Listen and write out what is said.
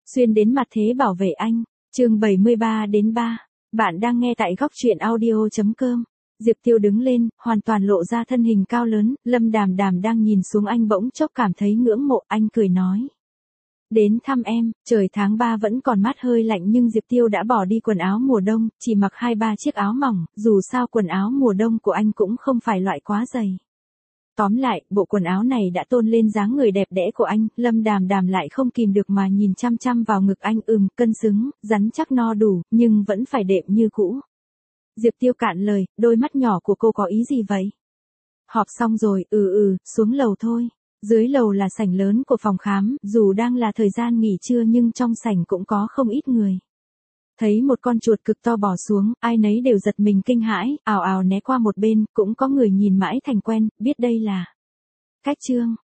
Xuyên đến mặt thế bảo vệ anh. Chương 73-3. Bạn đang nghe tại góc truyện audio.com. Diệp Tiêu đứng lên, hoàn toàn lộ ra thân hình cao lớn, Lâm Đàm Đàm đang nhìn xuống anh bỗng chốc cảm thấy ngưỡng mộ, anh cười nói. Đến thăm em, trời tháng 3 vẫn còn mát hơi lạnh nhưng Diệp Tiêu đã bỏ đi quần áo mùa đông, chỉ mặc 2-3 chiếc áo mỏng, dù sao quần áo mùa đông của anh cũng không phải loại quá dày. Tóm lại, bộ quần áo này đã tôn lên dáng người đẹp đẽ của anh, Lâm Đàm Đàm lại không kìm được mà nhìn chăm chăm vào ngực anh, cân xứng, rắn chắc no đủ, nhưng vẫn phải đệm như cũ. Diệp Tiêu cạn lời, đôi mắt nhỏ của cô có ý gì vậy? Họp xong rồi, xuống lầu thôi. Dưới lầu là sảnh lớn của phòng khám, dù đang là thời gian nghỉ trưa nhưng trong sảnh cũng có không ít người. Thấy một con chuột cực to bò xuống, ai nấy đều giật mình kinh hãi, ào ào né qua một bên, cũng có người nhìn mãi thành quen, biết đây là Cách Trương.